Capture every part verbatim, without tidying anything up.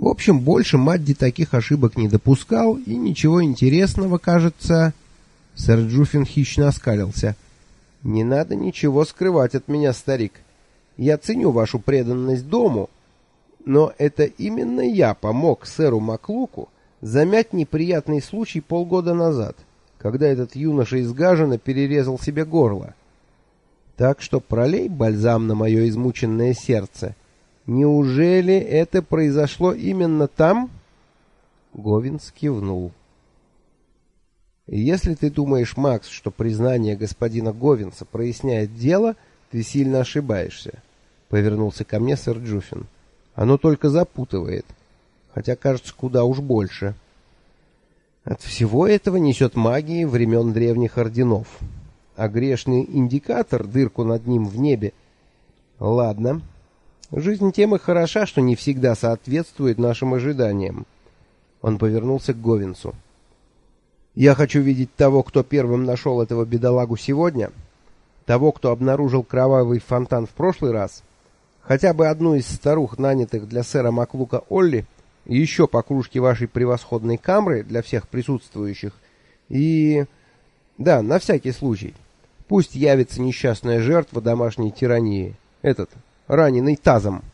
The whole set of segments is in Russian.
В общем, больше Мадди таких ошибок не допускал, и ничего интересного, кажется... Сэр Джуффин хищно оскалился. «Не надо ничего скрывать от меня, старик. Я ценю вашу преданность дому, но это именно я помог сэру Маклуку замять неприятный случай полгода назад, когда этот юноша из Гажена перерезал себе горло. Так что пролей бальзам на мое измученное сердце. Неужели это произошло именно там?» Говинс кивнул. «Если ты думаешь, Макс, что признание господина Говинса проясняет дело, ты сильно ошибаешься», — повернулся ко мне сэр Джуффин. «Оно только запутывает, хотя, кажется, куда уж больше. От всего этого несет магии времен древних орденов, а грешный индикатор, дырку над ним в небе... Ладно, жизнь тем и хороша, что не всегда соответствует нашим ожиданиям». Он повернулся к Говинсу. «Я хочу видеть того, кто первым нашел этого бедолагу сегодня, того, кто обнаружил кровавый фонтан в прошлый раз, хотя бы одну из старух, нанятых для сэра Маклука Олли, и еще по кружке вашей превосходной камры для всех присутствующих, и... да, на всякий случай, пусть явится несчастная жертва домашней тирании, этот, раненый тазом».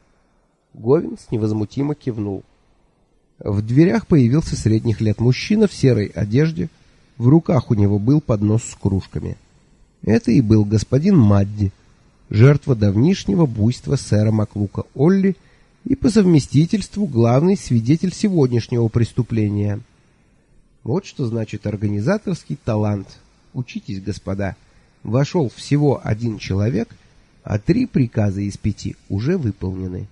Говинс невозмутимо кивнул. В дверях появился средних лет мужчина в серой одежде, в руках у него был поднос с кружками. Это и был господин Мадди, жертва давнишнего буйства сэра Маклука Олли и по совместительству главный свидетель сегодняшнего преступления. Вот что значит организаторский талант. Учитесь, господа. Вошел всего один человек, а три приказа из пяти уже выполнены.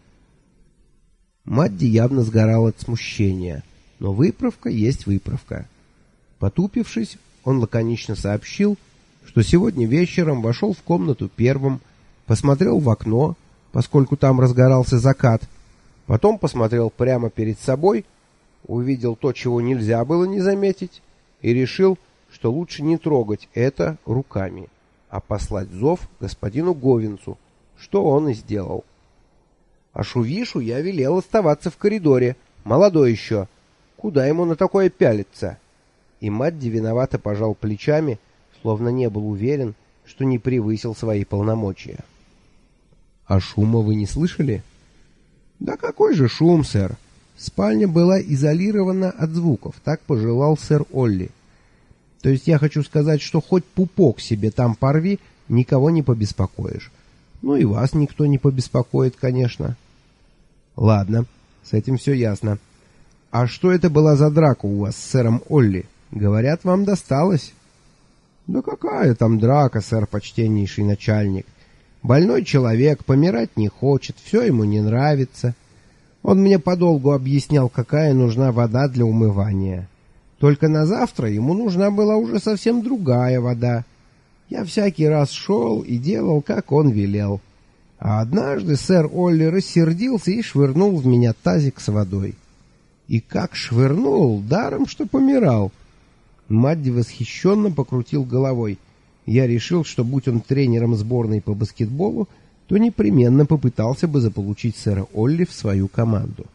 Мадди явно сгорал от смущения, но выправка есть выправка. Потупившись, он лаконично сообщил, что сегодня вечером вошел в комнату первым, посмотрел в окно, поскольку там разгорался закат, потом посмотрел прямо перед собой, увидел то, чего нельзя было не заметить, и решил, что лучше не трогать это руками, а послать зов господину Говинсу, что он и сделал. А Шувишу я велел оставаться в коридоре, молодой еще. Куда ему на такое пялиться? И Мадди виновато пожал плечами, словно не был уверен, что не превысил свои полномочия. — А шума вы не слышали? — Да какой же шум, сэр? Спальня была изолирована от звуков, так пожелал сэр Олли. То есть я хочу сказать, что хоть пупок себе там порви, никого не побеспокоишь. Ну и вас никто не побеспокоит, конечно. Ладно, с этим все ясно. А что это была за драка у вас с сэром Олли? Говорят, вам досталось. Да какая там драка, сэр, почтеннейший начальник. Больной человек, помирать не хочет, все ему не нравится. Он мне подолгу объяснял, какая нужна вода для умывания. Только на завтра ему нужна была уже совсем другая вода. Я всякий раз шел и делал, как он велел. А однажды сэр Олли рассердился и швырнул в меня тазик с водой. И как швырнул, даром что помирал. Мадди восхищенно покрутил головой. Я решил, что будь он тренером сборной по баскетболу, то непременно попытался бы заполучить сэра Олли в свою команду.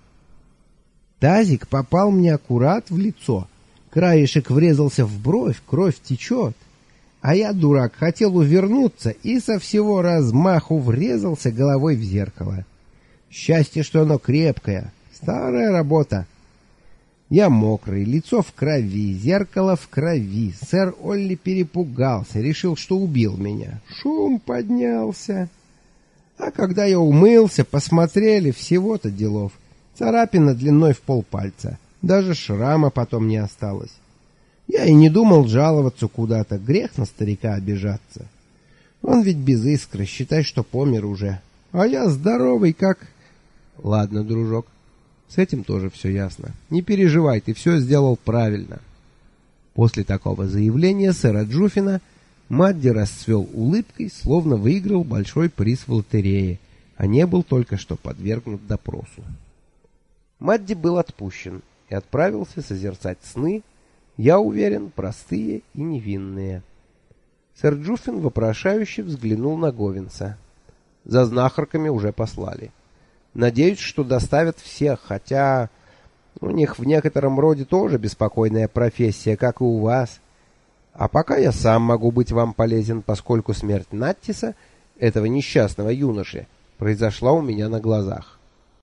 Тазик попал мне аккурат в лицо. Краешек врезался в бровь, кровь течет. А я, дурак, хотел увернуться и со всего размаху врезался головой в зеркало. Счастье, что оно крепкое. Старая работа. Я мокрый, лицо в крови, зеркало в крови. Сэр Олли перепугался, решил, что убил меня. Шум поднялся. А когда я умылся, посмотрели, всего-то делов. Царапина длиной в полпальца. Даже шрама потом не осталось. Я и не думал жаловаться куда-то, грех на старика обижаться. Он ведь без искры, считай, что помер уже. А я здоровый как... Ладно, дружок, с этим тоже все ясно. Не переживай, ты все сделал правильно. После такого заявления сэра Джуффина Мадди расцвел улыбкой, словно выиграл большой приз в лотерее, а не был только что подвергнут допросу. Мадди был отпущен и отправился созерцать сны, я уверен, простые и невинные. Сэр Джуффин вопрошающе взглянул на Говинса. За знахарками уже послали. Надеюсь, что доставят всех, хотя у них в некотором роде тоже беспокойная профессия, как и у вас. А пока я сам могу быть вам полезен, поскольку смерть Наттиса, этого несчастного юноши, произошла у меня на глазах.